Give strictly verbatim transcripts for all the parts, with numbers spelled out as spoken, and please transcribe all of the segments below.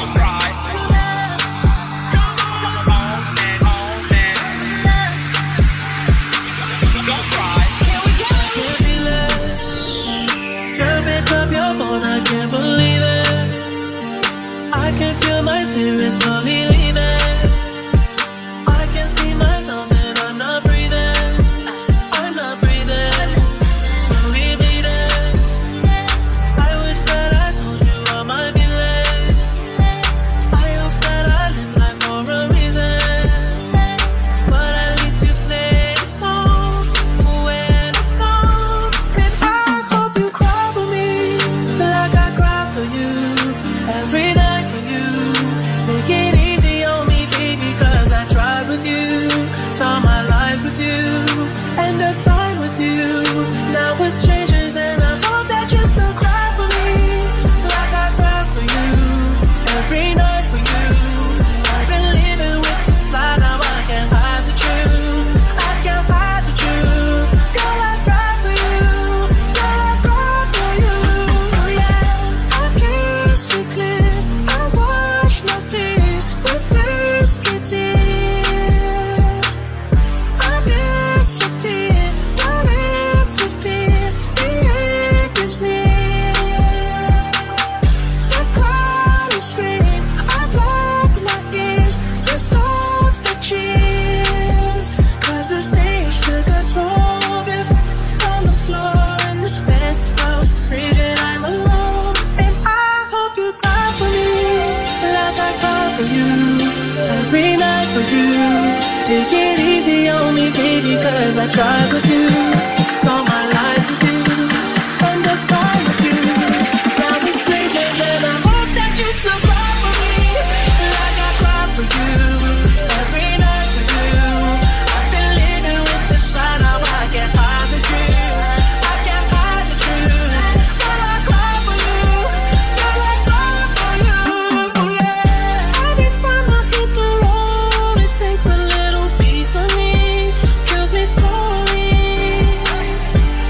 Takes a little piece of me, kills me slowly.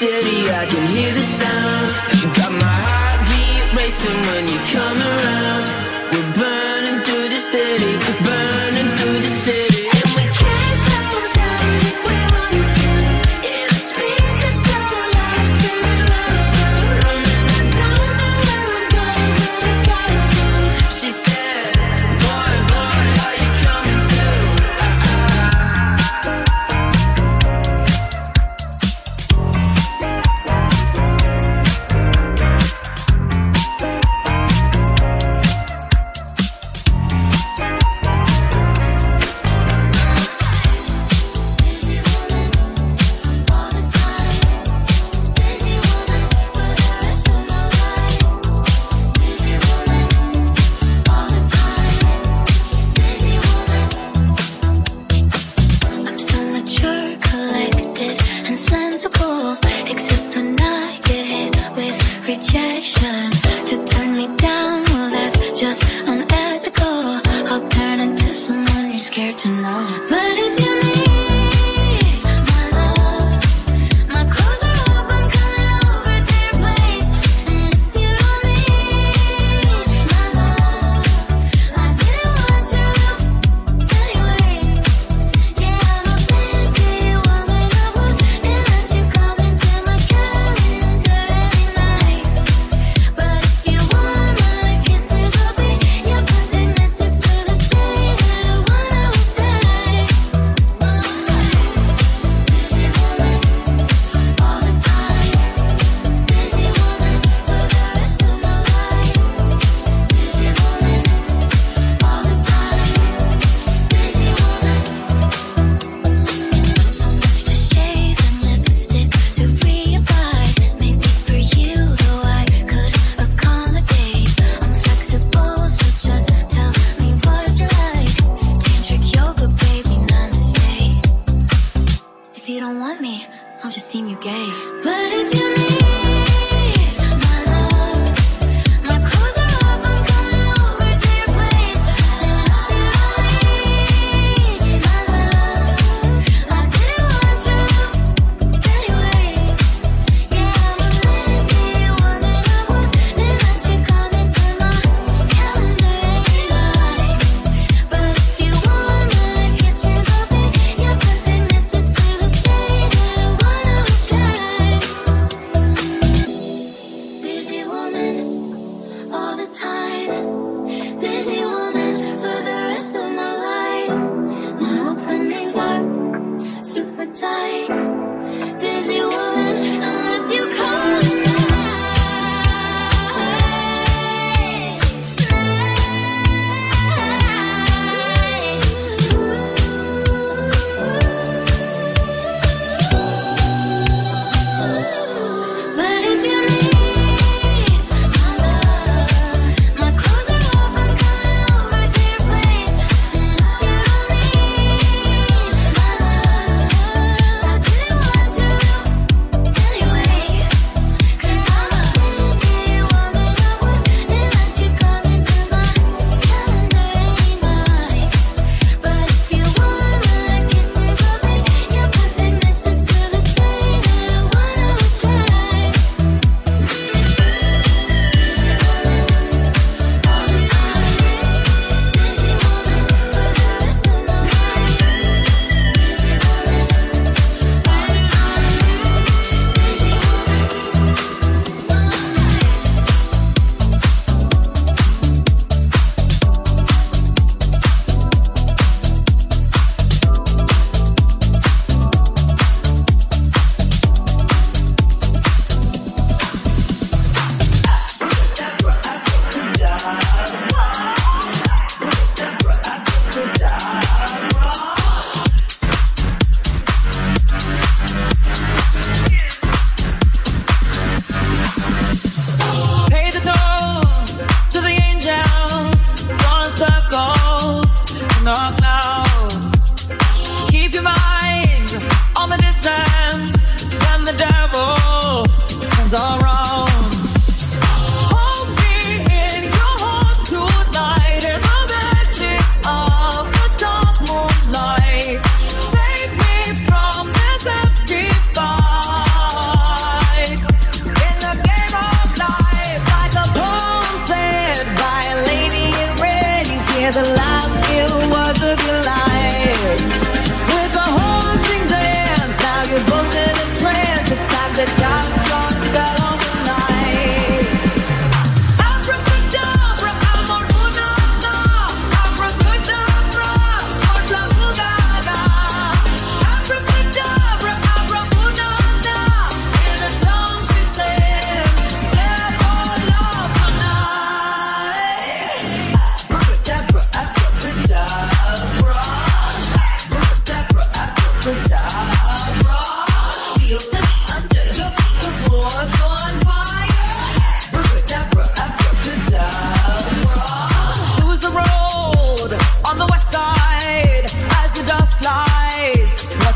city, I can hear the sound. Got my heartbeat racing when you come around. We're burning through the city, burning through the city. And we can't slow down if we wanted to. Yeah, the speakers so loud, spinning round, round. And I don't know where I'm going, but I gotta move. She said, boy, boy, are you coming too?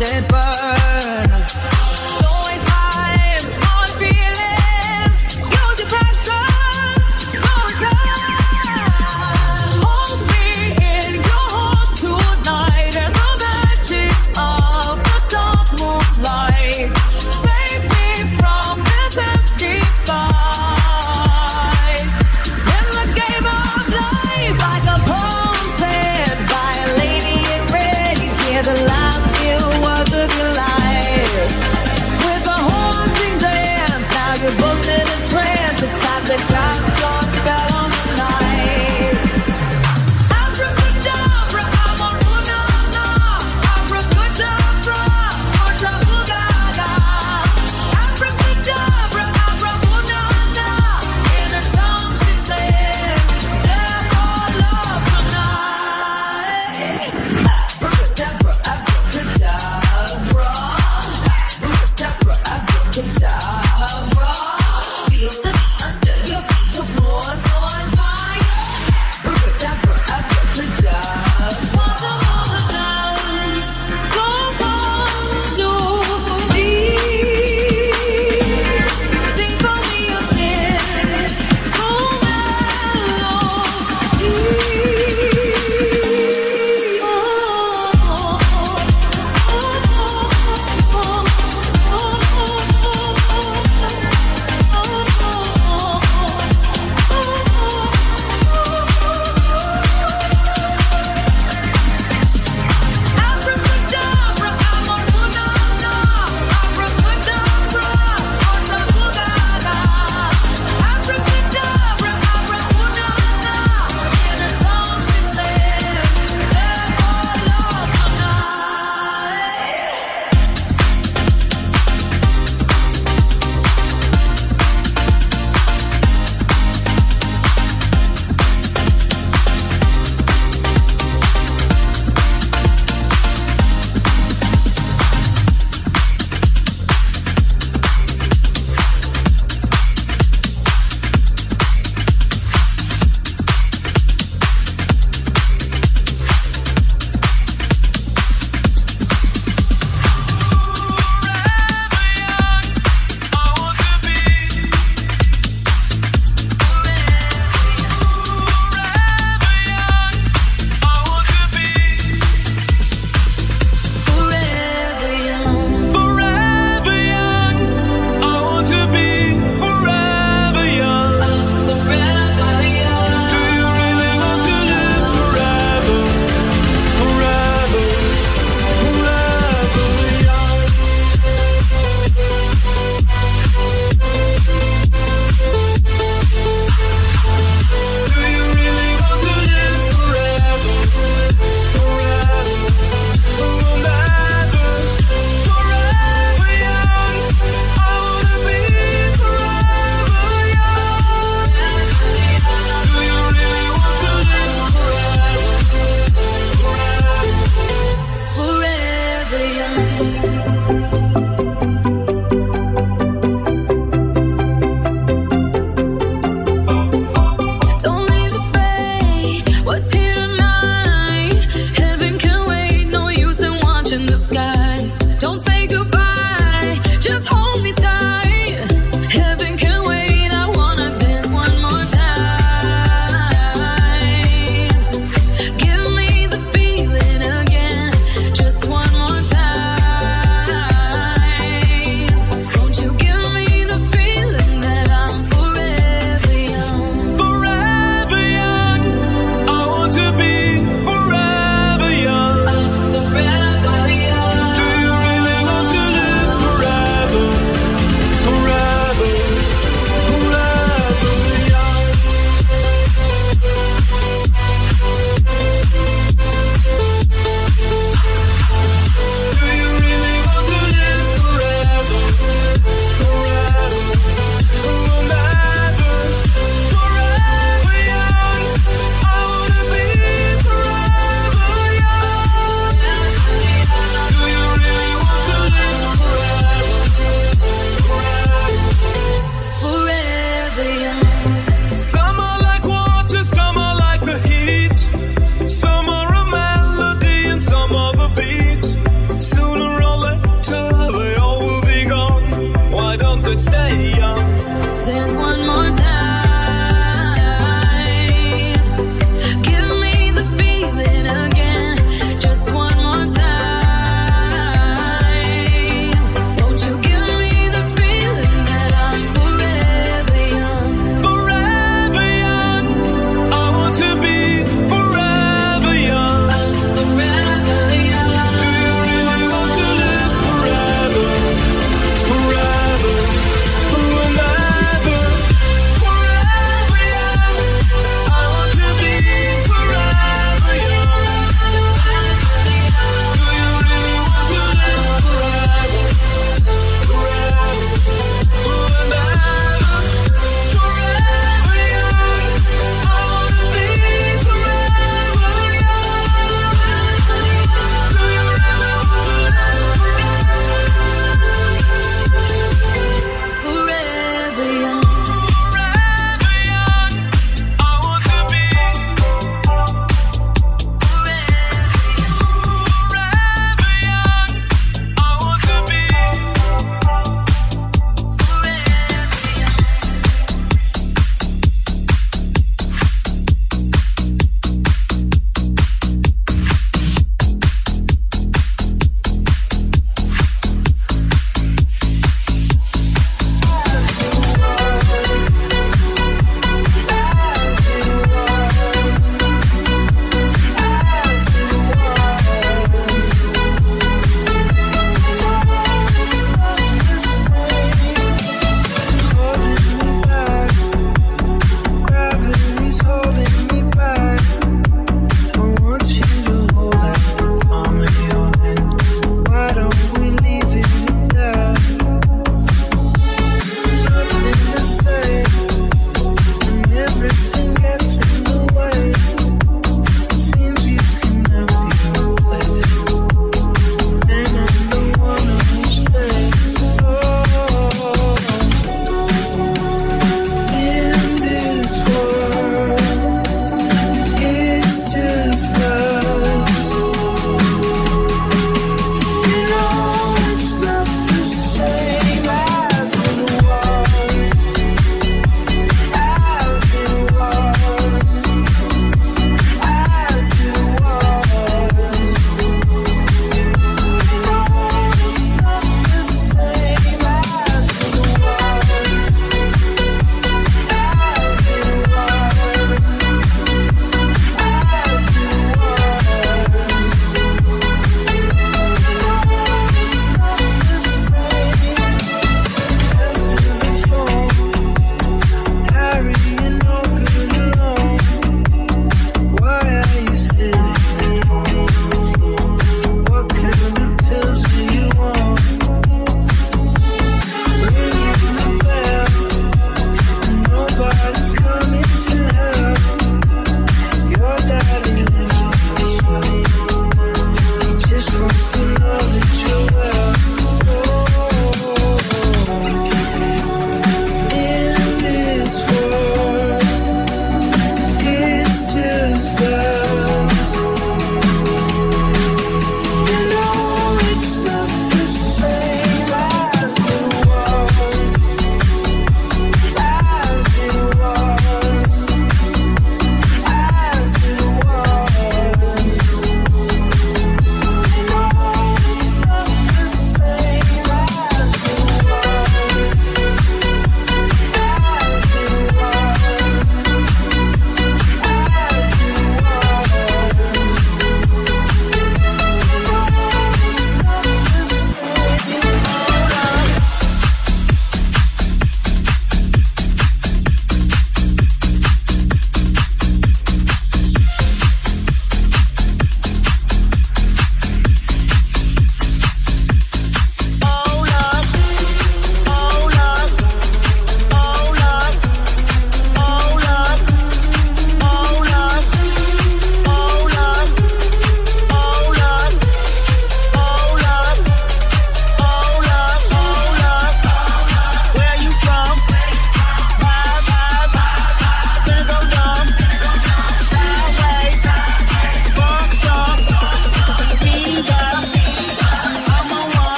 watch it burn. Don't waste time on feeling. Use your passion. No time. Hold me in your heart tonight and the magic of the dark moonlight. Save me from this empty fight. In the game of life, like a poem said by a lady in red, you hear the last few words of your life. With a haunting dance, now you're both in a trance. It's time to cast your spell on the night. Abracadabra, I'm on Unana. Abracadabra, Otabugaga. Abracadabra, Abracunana. In her tongue she said, therefore love tonight. Abracadabra, abracadabra. Abracadabra, abracadabra. Feel the beat under your feet, the floor's on fire. Abracadabra, abracadabra. For the moment dance, don't come to me. Sing for me your sin, so melody. Abracadabra, I'm on Unana. Abracadabra, Otabugaga. Abracadabra, Abracunana. In her tongue she said, therefore love tonight. Forever young. Forever young, I want to be forever young. Forever young. Do you really want to live forever? Forever, forever young. Do you really want to live forever? Forever, forever, forever young. I wanna be forever young. Do you really want to live forever? Forever young. Don't leave to fate. What's here tonight? Heaven can wait. No use in watching the sky. Don't say goodbye. Just hold me tight. Heaven can wait. I wanna dance one more time. Give me the feeling again. Just one more time. Won't you give me the feeling that I'm forever young? Forever young, I want to be forever young. Forever young. Do you really want to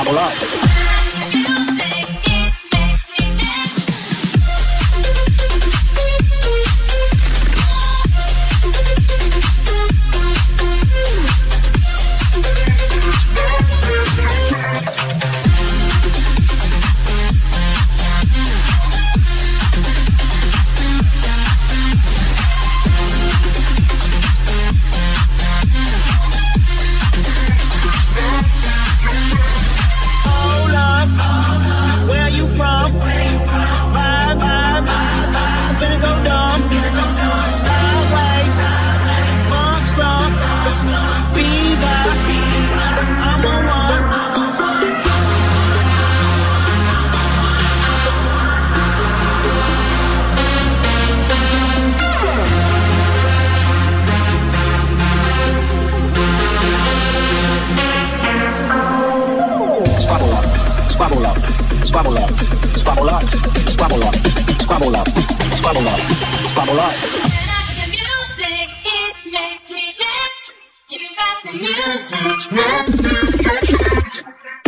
Squabble up. Squabble up, squabble up, squabble up, squabble up, squabble up, squabble up, squabble up. When I hear the music, it makes me dance. You got the music.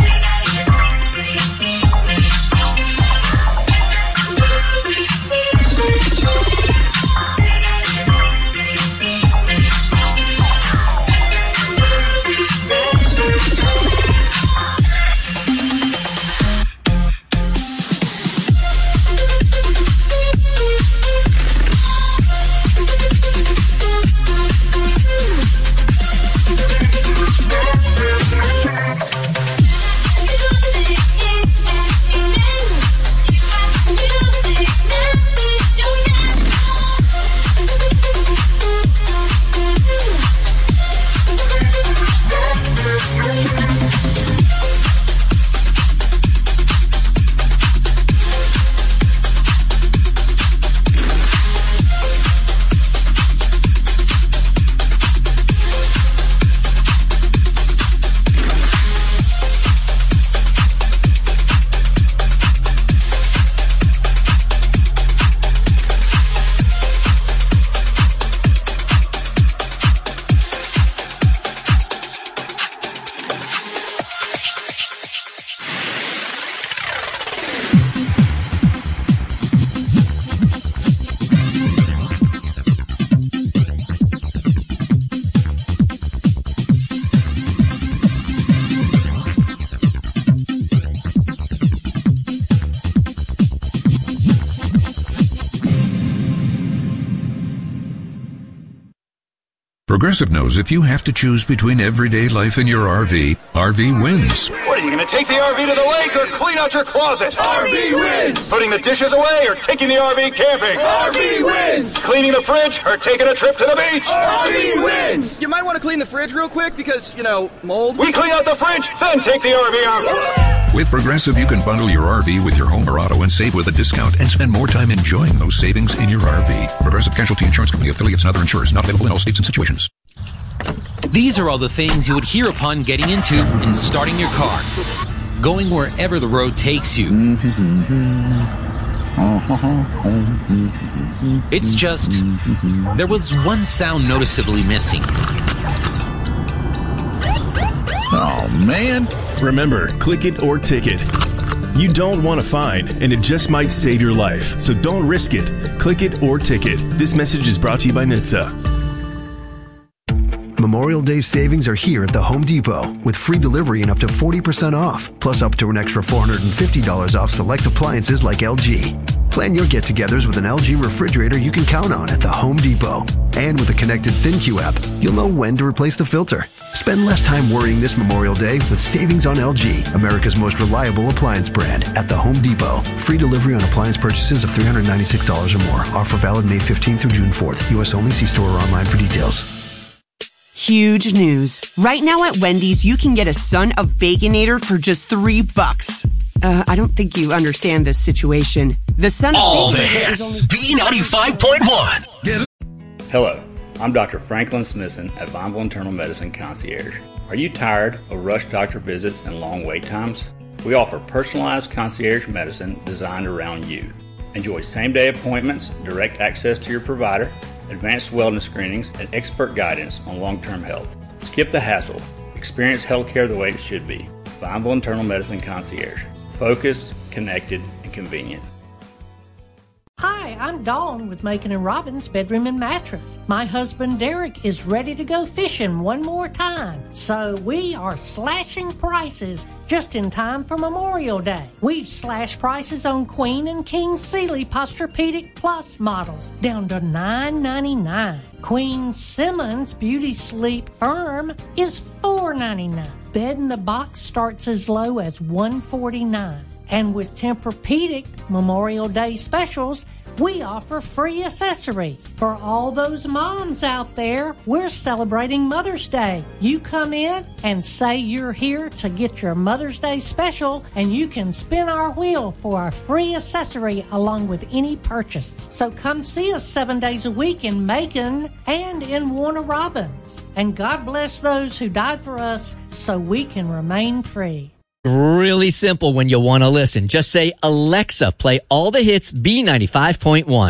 Progressive knows if you have to choose between everyday life and your R V, R V wins. What, are you going to take the R V to the lake or clean out your closet? R V wins! Putting the dishes away or taking the R V camping? R V wins! Cleaning the fridge or taking a trip to the beach? R V wins! You might want to clean the fridge real quick because, you know, mold. We clean out the fridge, then take the R V out. With Progressive, you can bundle your R V with your home or auto and save with a discount and spend more time enjoying those savings in your R V. Progressive Casualty Insurance Company, affiliates, and other insurers not available in all states and situations. These are all the things you would hear upon getting into and starting your car. Going wherever the road takes you. It's just, there was one sound noticeably missing. Oh, man. Remember, click it or ticket. You don't want a fine, and it just might save your life. So don't risk it. Click it or ticket. This message is brought to you by N H T S A. Memorial Day savings are here at the Home Depot with free delivery and up to forty percent off, plus up to an extra four hundred fifty dollars off select appliances like L G. Plan your get-togethers with an L G refrigerator you can count on at the Home Depot. And with a connected ThinQ app, you'll know when to replace the filter. Spend less time worrying this Memorial Day with savings on L G, America's most reliable appliance brand, at the Home Depot. Free delivery on appliance purchases of three hundred ninety-six dollars or more. Offer valid May fifteenth through June fourth. U S only. See store or online for details. Huge news. Right now at Wendy's, you can get a Son of Baconator for just three bucks. Uh, I don't think you understand this situation. The Son of All Baconator the hits. is B ninety-five point one. Hello, I'm Doctor Franklin Smithson at Vineville Internal Medicine Concierge. Are you tired of rush doctor visits and long wait times? We offer personalized concierge medicine designed around you. Enjoy same-day appointments, direct access to your provider, advanced wellness screenings, and expert guidance on long-term health. Skip the hassle. Experience healthcare the way it should be. Vineville Internal Medicine Concierge. Focused, connected, and convenient. Hi, I'm Dawn with Macon and Robbins Bedroom and Mattress. My husband Derek is ready to go fishing one more time, so we are slashing prices just in time for Memorial Day. We've slashed prices on Queen and King Sealy Posturepedic Plus models down to nine ninety-nine. Queen Simmons Beauty Sleep Firm is four ninety-nine. Bed in the box starts as low as one forty-nine. And with Tempur-Pedic Memorial Day specials, we offer free accessories. For all those moms out there, we're celebrating Mother's Day. You come in and say you're here to get your Mother's Day special, and you can spin our wheel for a free accessory along with any purchase. So come see us seven days a week in Macon and in Warner Robins. And God bless those who died for us so we can remain free. Really simple when you want to listen. Just say, Alexa, play all the hits B ninety-five point one.